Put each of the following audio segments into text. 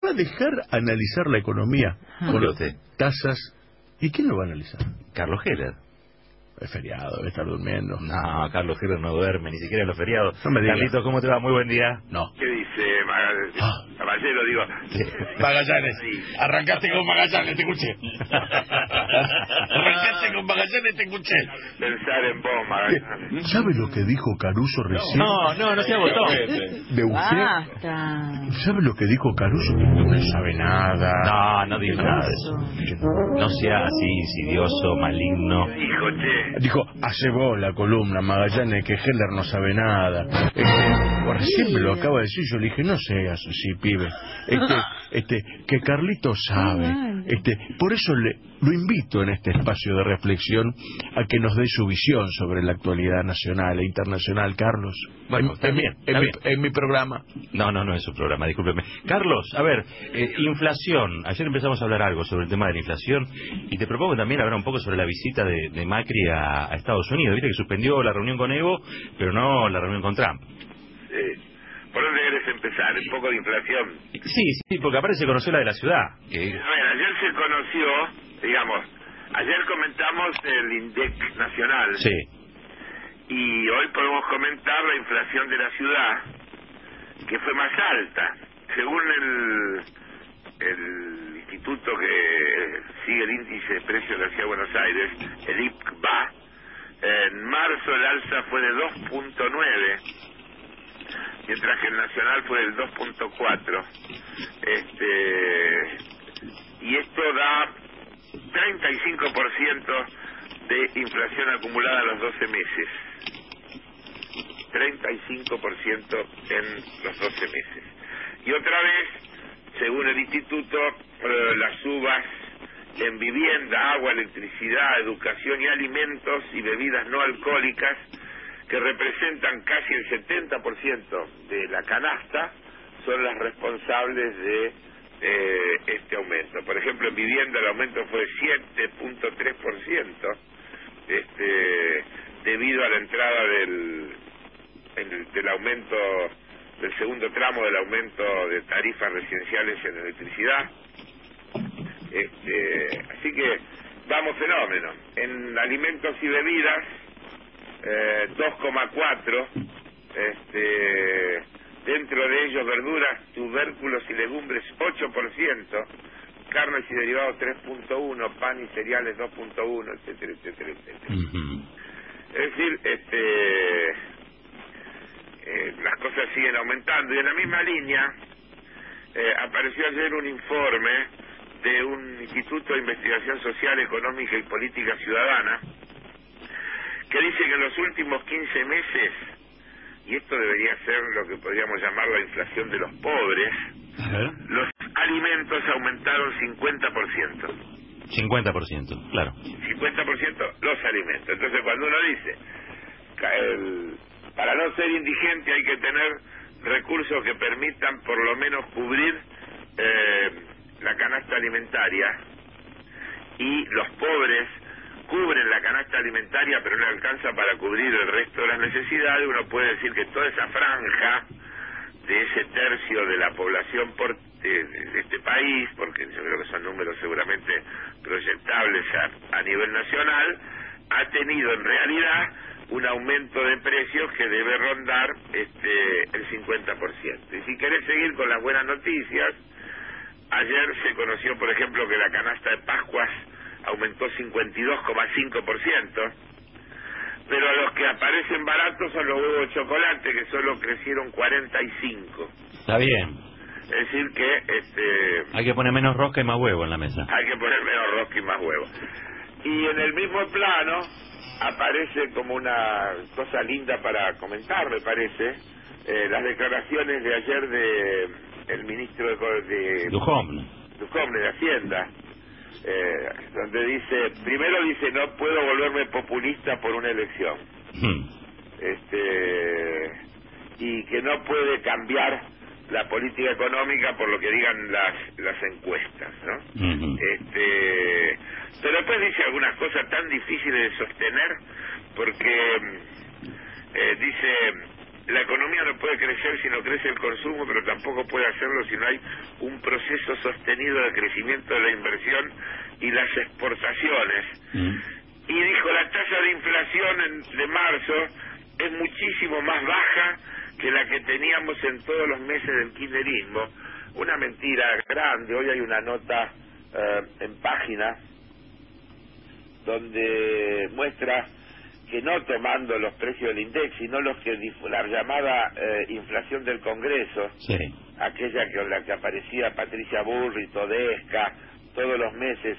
¿Va a dejar analizar la economía con usted? tasas? ¿Y quién lo va a analizar? Carlos Heller. Es feriado, debe estar durmiendo. No, Carlos Heller no duerme, ni siquiera en los feriados. No me digas. Carlitos, ¿cómo te va? Muy buen día. No. ¿Qué dice Caballero? Digo, Magallanes. Arrancaste con Magallanes, te escuché. Arrancaste con Magallanes, te escuché. pensar en vos, Magallanes. ¿Sabe lo que dijo Caruso recién? No se agotó. ¿De usted? Basta. ¿Sabe lo que dijo Caruso? No sabe nada. No digo nada de eso. No sea así, insidioso, maligno. Dijo, che, Dijo, hace vos la columna, Magallanes, que Heller no sabe nada. Recién me lo acaba de decir, yo le dije, no seas así, pibe. Que Carlito sabe. Por eso lo invito en este espacio de reflexión a que nos dé su visión sobre la actualidad nacional e internacional, Carlos. Bueno, también. En mi programa. No es su programa, discúlpeme. Carlos, a ver, inflación. Ayer empezamos a hablar algo sobre el tema de la inflación y te propongo también hablar un poco sobre la visita de Macri a Estados Unidos. Viste que suspendió la reunión con Evo, pero no la reunión con Trump. ¿por dónde querés empezar? Un poco de inflación. Sí, porque aparte se conoció la de la ciudad. A ver, ayer se conoció, digamos, ayer comentamos el INDEC nacional. Sí. Y hoy podemos comentar la inflación de la ciudad, que fue más alta. Según el instituto que sigue el índice de precios de la Ciudad de Buenos Aires, el IPCBA, en marzo el alza fue de 2.9, mientras que el nacional fue del 2.4. Y esto da 35% de inflación acumulada a los 12 meses. 35% en los 12 meses. Y otra vez, según el instituto, las subas en vivienda, agua, electricidad, educación y alimentos y bebidas no alcohólicas, que representan casi el 70% de la canasta, son las responsables de este aumento. Por ejemplo, en vivienda el aumento fue 7.3%, debido a la entrada del aumento, del segundo tramo del aumento de tarifas residenciales en electricidad. Así que vamos fenómeno. En alimentos y bebidas, 2,4, dentro de ellos verduras, tubérculos y legumbres 8%, carnes y derivados 3.1, pan y cereales 2.1, etcétera, etcétera, etcétera. Es decir, las cosas siguen aumentando. Y en la misma línea apareció ayer un informe de un Instituto de Investigación Social, Económica y Política Ciudadana, que dice que en los últimos 15 meses, y esto debería ser lo que podríamos llamar la inflación de los pobres, los alimentos aumentaron 50%. 50%, claro. 50% los alimentos. Entonces, cuando uno dice, para no ser indigente hay que tener recursos que permitan por lo menos cubrir la canasta alimentaria, y los pobres cubren la canasta alimentaria pero no alcanza para cubrir el resto de las necesidades, uno puede decir que toda esa franja de ese tercio de la población de este país, porque yo creo que son números seguramente proyectables a nivel nacional, ha tenido en realidad un aumento de precios que debe rondar el 50%. Y si querés seguir con las buenas noticias, ayer se conoció, por ejemplo, que la canasta de Pascuas aumentó 52,5%, pero los que aparecen baratos son los huevos de chocolate, que solo crecieron 45%. Está bien. Es decir que hay que poner menos rosca y más huevo en la mesa. Hay que poner menos rosca y más huevo. Y en el mismo plano aparece como una cosa linda para comentar, me parece, las declaraciones de ayer de el ministro de Duhovne de Hacienda, donde primero dice no puedo volverme populista por una elección, y que no puede cambiar la política económica por lo que digan las encuestas, ¿no? Pero después dice algunas cosas tan difíciles de sostener, porque dice la economía no puede crecer si no crece el consumo, pero tampoco puede hacerlo si no hay un proceso sostenido de crecimiento de la inversión y las exportaciones. Y dijo, la tasa de inflación de marzo es muchísimo más baja que la que teníamos en todos los meses del kirchnerismo. Una mentira grande. Hoy hay una nota en Página donde muestra que no tomando los precios del INDEC, sino los que la llamada inflación del Congreso, sí, aquella con la que aparecía Patricia Bullrich, Todesca, todos los meses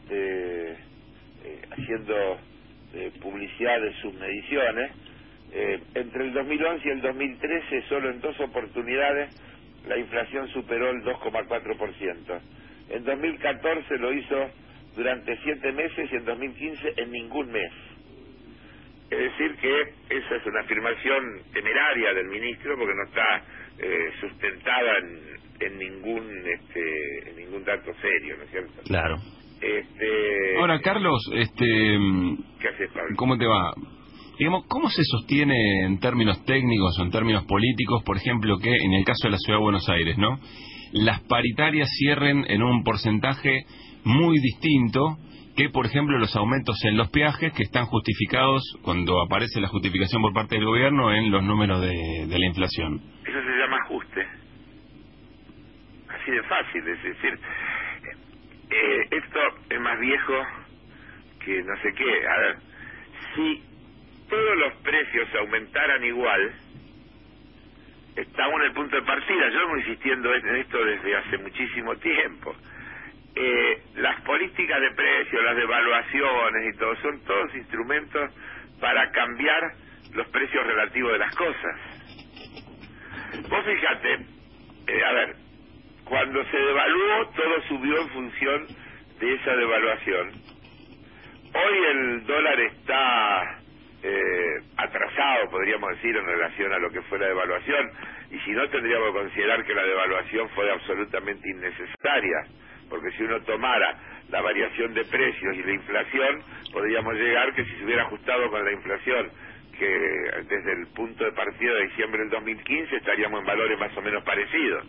haciendo publicidad de sus mediciones, entre el 2011 y el 2013, solo en 2 oportunidades, la inflación superó el 2,4%. En 2014 lo hizo durante 7 meses y en 2015 en ningún mes. Es decir que esa es una afirmación temeraria del ministro porque no está sustentada en ningún dato serio, ¿no es cierto? Claro. Ahora, Carlos, ¿qué haces, Pablo? ¿Cómo te va? Digamos, ¿cómo se sostiene en términos técnicos o en términos políticos, por ejemplo, que en el caso de la Ciudad de Buenos Aires, ¿no?, las paritarias cierren en un porcentaje muy distinto que, por ejemplo, los aumentos en los peajes, que están justificados, cuando aparece la justificación por parte del gobierno, en los números de la inflación? Eso se llama ajuste. Así de fácil, es decir, esto es más viejo que no sé qué. A ver, si todos los precios aumentaran igual, estamos en el punto de partida. Yo vengo insistiendo en esto desde hace muchísimo tiempo. Las políticas de precios, las devaluaciones y todo, son todos instrumentos para cambiar los precios relativos de las cosas. Vos fíjate, a ver, cuando se devaluó, todo subió en función de esa devaluación. Hoy el dólar está atrasado, podríamos decir, en relación a lo que fue la devaluación, y si no, tendríamos que considerar que la devaluación fue absolutamente innecesaria, porque si uno tomara la variación de precios y la inflación, podríamos llegar que si se hubiera ajustado con la inflación, que desde el punto de partida de diciembre del 2015 estaríamos en valores más o menos parecidos.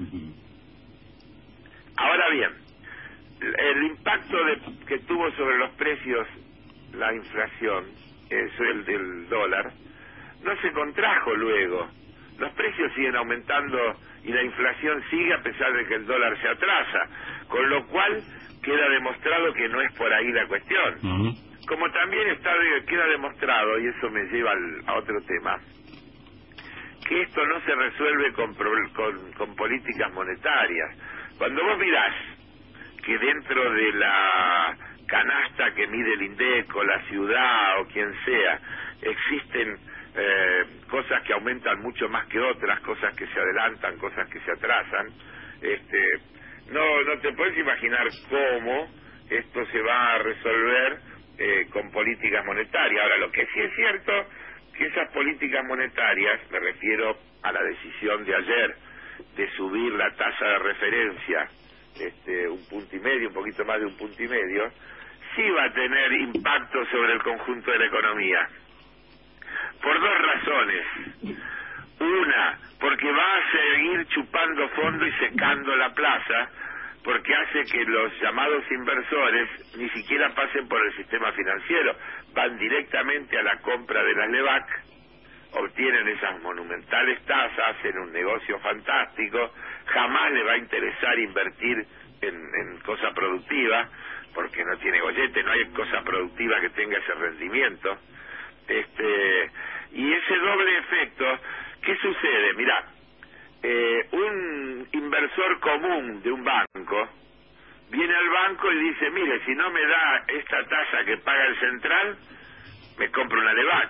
Ahora bien, el impacto que tuvo sobre los precios la inflación, el del dólar, no se contrajo luego. Los precios siguen aumentando y la inflación sigue a pesar de que el dólar se atrasa, con lo cual queda demostrado que no es por ahí la cuestión. Como también queda demostrado, y eso me lleva a otro tema, que esto no se resuelve con políticas monetarias. Cuando vos mirás que dentro de la canasta que mide el INDEC o la ciudad o quien sea, existen cosas que aumentan mucho más que otras, cosas que se adelantan, cosas que se atrasan, no te puedes imaginar cómo esto se va a resolver con políticas monetarias. Ahora, lo que sí es cierto, que esas políticas monetarias, me refiero a la decisión de ayer de subir la tasa de referencia 1,5 puntos, un poquito más de 1,5 puntos, sí va a tener impacto sobre el conjunto de la economía. Por 2 razones. Una, porque va a seguir chupando fondo y secando la plaza, porque hace que los llamados inversores ni siquiera pasen por el sistema financiero, van directamente a la compra de las LEVAC, obtienen esas monumentales tasas, hacen un negocio fantástico, jamás le va a interesar invertir en cosa productiva, porque no tiene gollete, no hay cosa productiva que tenga ese rendimiento. Y ese doble efecto, ¿qué sucede? Mirá, un inversor común de un banco viene al banco y dice, mire, si no me da esta tasa que paga el central, me compro una LEVAC.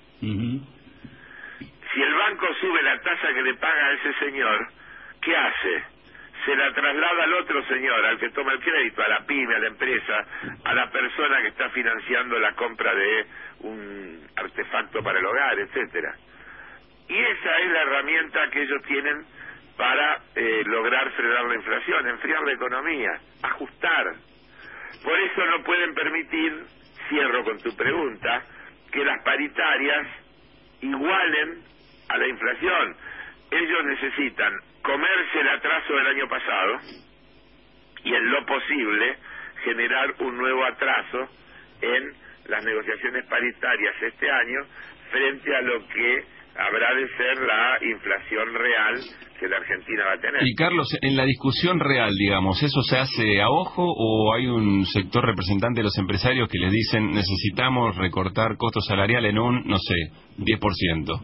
Si el banco sube la tasa que le paga a ese señor, ¿qué hace? Se la traslada al otro señor, al que toma el crédito, a la pyme, a la empresa, a la persona que está financiando la compra de un artefacto para el hogar, etcétera. Y esa es la herramienta que ellos tienen para lograr frenar la inflación, enfriar la economía, ajustar. Por eso no pueden permitir, cierro con tu pregunta, que las paritarias igualen a la inflación. Ellos necesitan comerse el atraso del año pasado y en lo posible generar un nuevo atraso en las negociaciones paritarias este año frente a lo que habrá de ser la inflación real que la Argentina va a tener. Y Carlos, en la discusión real, digamos, ¿eso se hace a ojo o hay un sector representante de los empresarios que les dicen necesitamos recortar costo salarial en un, no sé, 10%?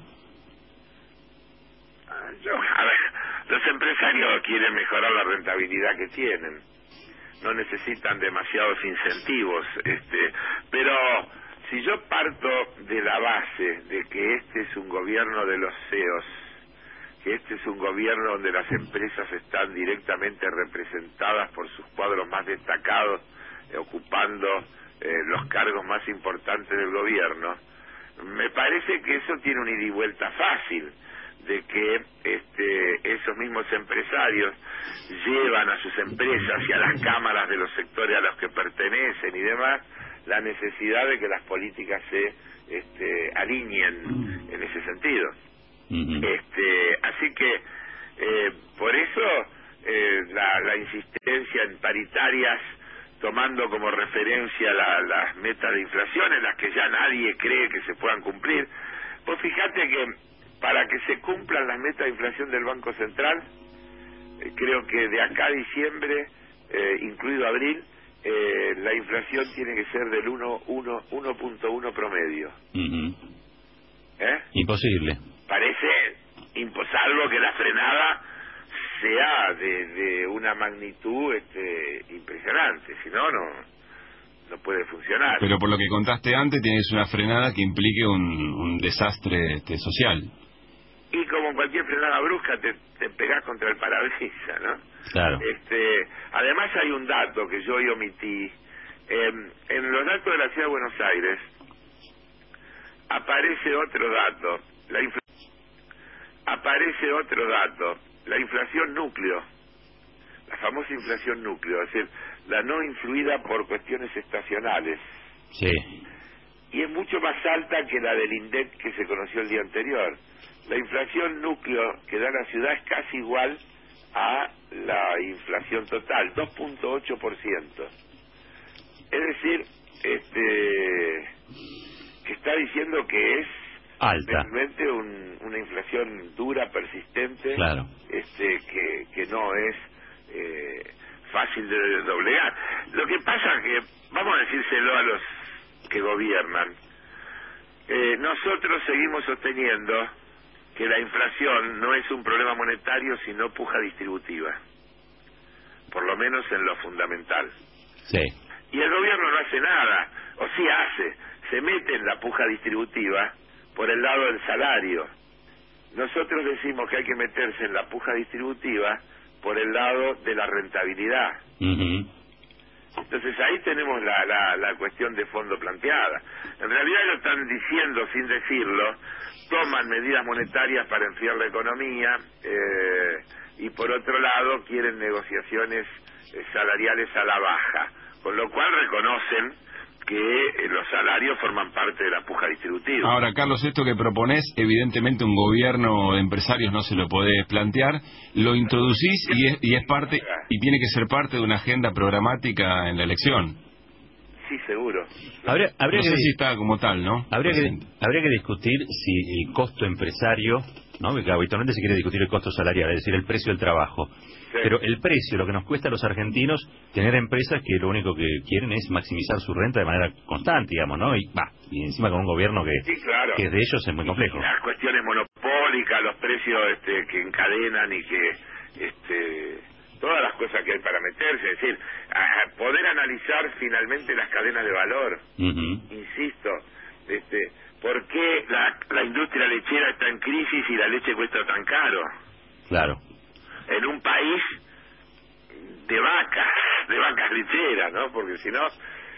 A ver, los empresarios quieren mejorar la rentabilidad que tienen, no necesitan demasiados incentivos, pero si yo parto de la base de que este es un gobierno de los CEOs, que este es un gobierno donde las empresas están directamente representadas por sus cuadros más destacados, ocupando los cargos más importantes del gobierno, me parece que eso tiene un ida y vuelta fácil, de que esos mismos empresarios llevan a sus empresas y a las cámaras de los sectores a los que pertenecen y demás la necesidad de que las políticas se alineen en ese sentido. Así que por eso la insistencia en paritarias tomando como referencia las metas de inflación en las que ya nadie cree que se puedan cumplir. Pues fíjate que para que se cumplan las metas de inflación del Banco Central, creo que de acá a diciembre, incluido abril, la inflación tiene que ser del 1.1 promedio. Imposible. Parece salvo que la frenada sea de una magnitud impresionante, si no puede funcionar. Pero por lo que contaste antes, tienes una frenada que implique un desastre social. Y como cualquier frenada brusca te pegás contra el parabrisas, ¿no? Claro. Además hay un dato que yo hoy omití. En los datos de la Ciudad de Buenos Aires aparece otro dato. La inflación núcleo. La famosa inflación núcleo, es decir, la no influida por cuestiones estacionales. Sí. Y es mucho más alta que la del INDEC que se conoció el día anterior. La inflación núcleo que da la ciudad es casi igual a la inflación total, 2.8%. Es decir, que está diciendo que es alta, realmente una inflación dura, persistente, claro, que no es fácil de doblegar. Lo que pasa es que, vamos a decírselo a los que gobiernan, nosotros seguimos sosteniendo que la inflación no es un problema monetario sino puja distributiva, por lo menos en lo fundamental. Sí. Y el gobierno no hace nada, o sí hace, se mete en la puja distributiva por el lado del salario. Nosotros decimos que hay que meterse en la puja distributiva por el lado de la rentabilidad. Entonces ahí tenemos la cuestión de fondo planteada. En realidad lo están diciendo sin decirlo, toman medidas monetarias para enfriar la economía y por otro lado quieren negociaciones salariales a la baja, con lo cual reconocen que los salarios forman parte de la puja distributiva. Ahora, Carlos, esto que propones, evidentemente un gobierno de empresarios no se lo podés plantear, lo introducís y es parte, y tiene que ser parte de una agenda programática en la elección. Sí, seguro. Habría no sé si está como tal, ¿no? Habría que discutir si el costo empresario, ¿no? Porque habitualmente se quiere discutir el costo salarial, es decir, el precio del trabajo. Sí. Pero el precio, lo que nos cuesta a los argentinos, tener empresas que lo único que quieren es maximizar su renta de manera constante, digamos, ¿no? Y encima con un gobierno que es de ellos es muy complejo. Las cuestiones monopólicas, los precios que encadenan y que todas las cosas que hay para meterse, es decir, poder analizar finalmente las cadenas de valor. Insisto, ¿por qué la industria lechera está en crisis y la leche cuesta tan caro? Claro. En un país de vacas lecheras, ¿no? Porque si no,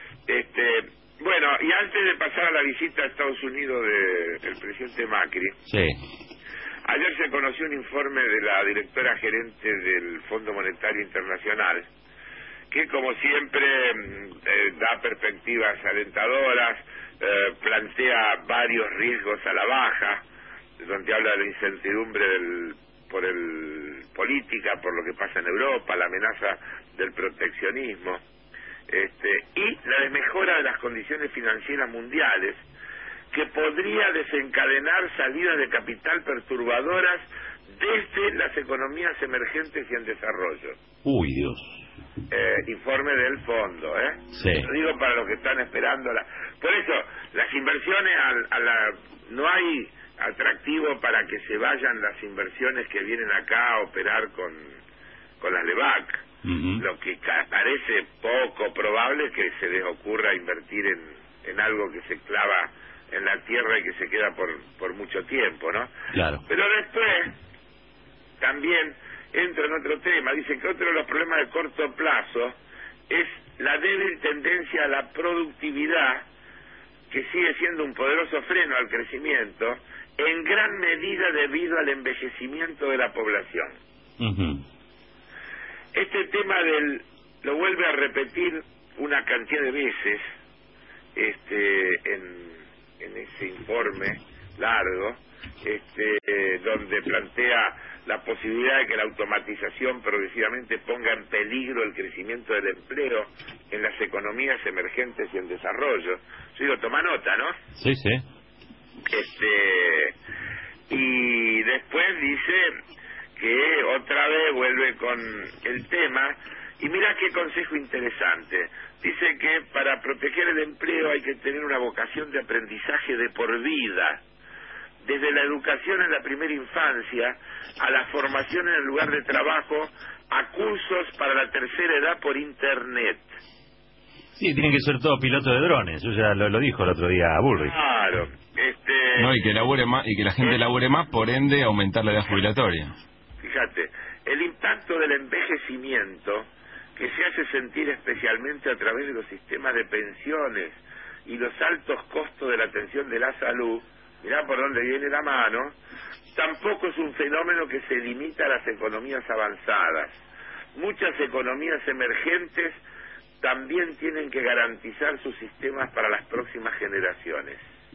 bueno, y antes de pasar a la visita a Estados Unidos del presidente Macri, sí. Ayer se conoció un informe de la directora gerente del Fondo Monetario Internacional, que como siempre da perspectivas alentadoras, plantea varios riesgos a la baja, donde habla de la incertidumbre por el política, por lo que pasa en Europa, la amenaza del proteccionismo, y la desmejora de las condiciones financieras mundiales, que podría desencadenar salidas de capital perturbadoras desde las economías emergentes y en desarrollo. Uy, Dios. Informe del fondo, Sí. Lo digo para los que están esperando por eso las inversiones no hay atractivo para que se vayan las inversiones que vienen acá a operar con las LEVAC. Lo que parece poco probable es que se les ocurra invertir en algo que se clava en la tierra y que se queda por mucho tiempo, ¿no? Claro. Pero después también entra en otro tema, dice que otro de los problemas de corto plazo es la débil tendencia a la productividad, que sigue siendo un poderoso freno al crecimiento, en gran medida debido al envejecimiento de la población. Este tema lo vuelve a repetir una cantidad de veces en ese informe largo, donde plantea la posibilidad de que la automatización progresivamente ponga en peligro el crecimiento del empleo en las economías emergentes y en desarrollo. Yo digo, toma nota, ¿no? Sí, sí. Y después dice que otra vez vuelve con el tema, y mira qué consejo interesante. Dice que para proteger el empleo hay que tener una vocación de aprendizaje de por vida, desde la educación en la primera infancia a la formación en el lugar de trabajo, a cursos para la tercera edad por internet. Sí, tienen que ser todos pilotos de drones. Yo ya lo dijo el otro día a Bullrich. Claro. No, y que labure más, y que la gente labure más, por ende aumentar la edad jubilatoria. Fíjate, el impacto del envejecimiento, que se hace sentir especialmente a través de los sistemas de pensiones y los altos costos de la atención de la salud, mirá por dónde viene la mano, tampoco es un fenómeno que se limita a las economías avanzadas. Muchas economías emergentes también tienen que garantizar sus sistemas para las próximas generaciones.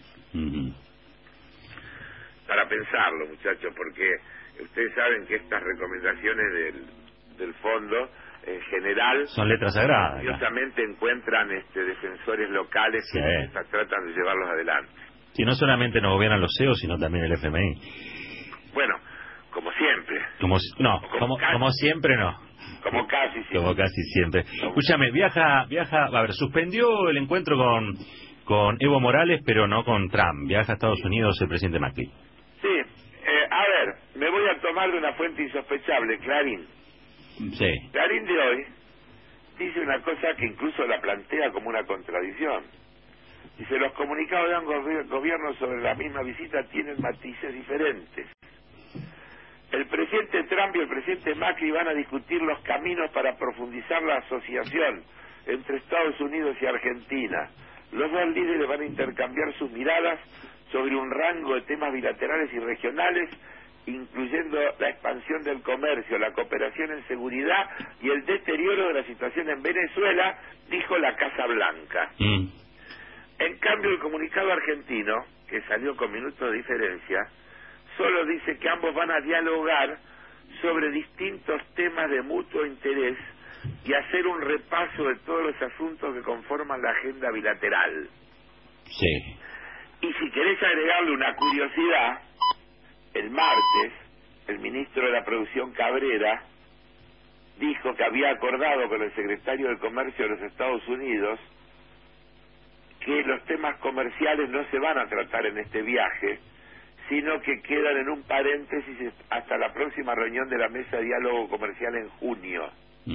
Para pensarlo, muchachos, porque ustedes saben que estas recomendaciones del fondo, en general, son letras sagradas. curiosamente encuentran defensores locales que tratan de llevarlos adelante. Sí, no solamente nos gobiernan los CEOs, sino también el FMI. Bueno, como siempre. Como siempre no. Como casi siempre. Como casi siempre. Escúchame, viaja, a ver, suspendió el encuentro con Evo Morales, pero no con Trump. Viaja a Estados Unidos el presidente Macri. Sí, a ver, me voy a tomar de una fuente insospechable, Clarín. Sí. Clarín de hoy dice una cosa que incluso la plantea como una contradicción. Dice, los comunicados de ambos gobiernos sobre la misma visita tienen matices diferentes. El presidente Trump y el presidente Macri van a discutir los caminos para profundizar la asociación entre Estados Unidos y Argentina. Los dos líderes van a intercambiar sus miradas sobre un rango de temas bilaterales y regionales, incluyendo la expansión del comercio, la cooperación en seguridad y el deterioro de la situación en Venezuela, dijo la Casa Blanca. En cambio, el comunicado argentino, que salió con minutos de diferencia, solo dice que ambos van a dialogar sobre distintos temas de mutuo interés y hacer un repaso de todos los asuntos que conforman la agenda bilateral. Sí. Y si querés agregarle una curiosidad, el martes, el ministro de la Producción Cabrera dijo que había acordado con el secretario de Comercio de los Estados Unidos que los temas comerciales no se van a tratar en este viaje, sino que quedan en un paréntesis hasta la próxima reunión de la Mesa de Diálogo Comercial en junio.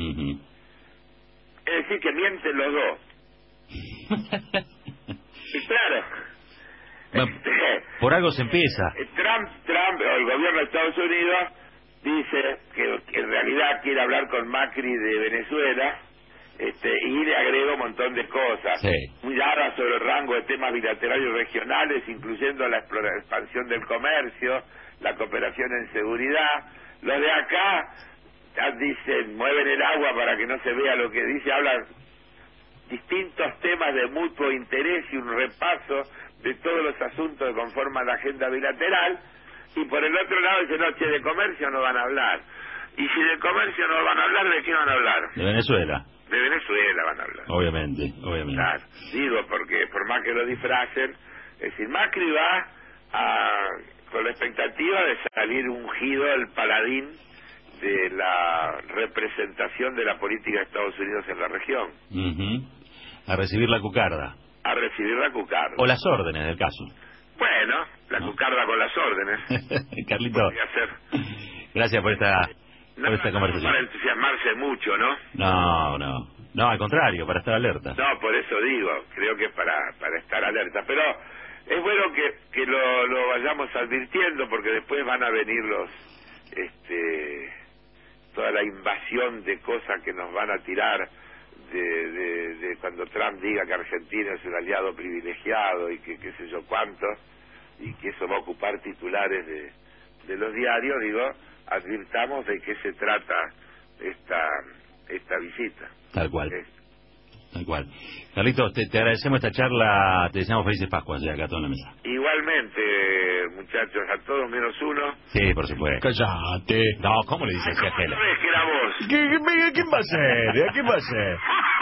Es decir, que mienten los dos. Y claro, por algo se empieza. Trump, o el gobierno de Estados Unidos, dice que en realidad quiere hablar con Macri de Venezuela, y le agrega un montón de cosas. Habla sobre el rango de temas bilaterales y regionales, incluyendo la expansión del comercio, la cooperación en seguridad. Los de acá dicen, mueven el agua para que no se vea lo que dice, hablan distintos temas de mutuo interés y un repaso de todos los asuntos que conforman la agenda bilateral, Y por el otro lado dice, no, che, de comercio no van a hablar. Y si de comercio no van a hablar, ¿de qué van a hablar? De Venezuela. De Venezuela van a hablar. Obviamente. Claro, digo, porque por más que lo disfracen, es decir, Macri va con la expectativa de salir ungido el paladín de la representación de la política de Estados Unidos en la región. A recibir la cucarda. A recibir la cucarda. O las órdenes del caso. Bueno, la cucarda con las órdenes. Carlito, Podría ser. gracias por esta No conversación. para entusiasmarse mucho, ¿no? No, al contrario, para estar alerta. No, por eso digo, creo que para estar alerta. Pero es bueno que lo vayamos advirtiendo, porque después van a venir toda la invasión de cosas que nos van a tirar de cuando Trump diga que Argentina es un aliado privilegiado y que qué sé yo cuánto, y que eso va a ocupar titulares de los diarios. Digo, advirtamos de qué se trata esta visita. Tal cual. Tal cual. Carlitos, te agradecemos esta charla, te deseamos felices Pascuas ya acá toda la mesa. Igualmente, muchachos, a todos menos uno. Sí, por supuesto. Cállate. No, ¿cómo le dices así a Heller? ¿Sabes que era vos? ¿Quién va a ser? ¿A quién va a ser?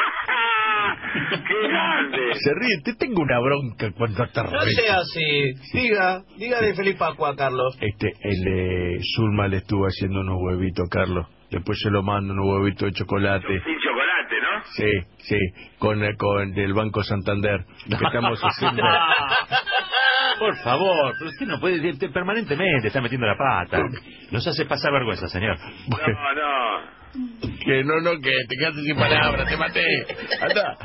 ¡Qué grande! Se ríe, te tengo una bronca cuando te No ríes. sea así. Diga de Feliz Pascua, Carlos. El Zulma le estuvo haciendo unos huevitos, Carlos. Después se lo mando unos huevitos de chocolate. Sin chocolate, ¿no? Sí, con el Banco Santander. Que estamos haciendo. Por favor, pero usted no puede decir permanentemente, está metiendo la pata. Nos hace pasar vergüenza, señor. No. Que no, que te quedaste sin palabras, te maté. Anda.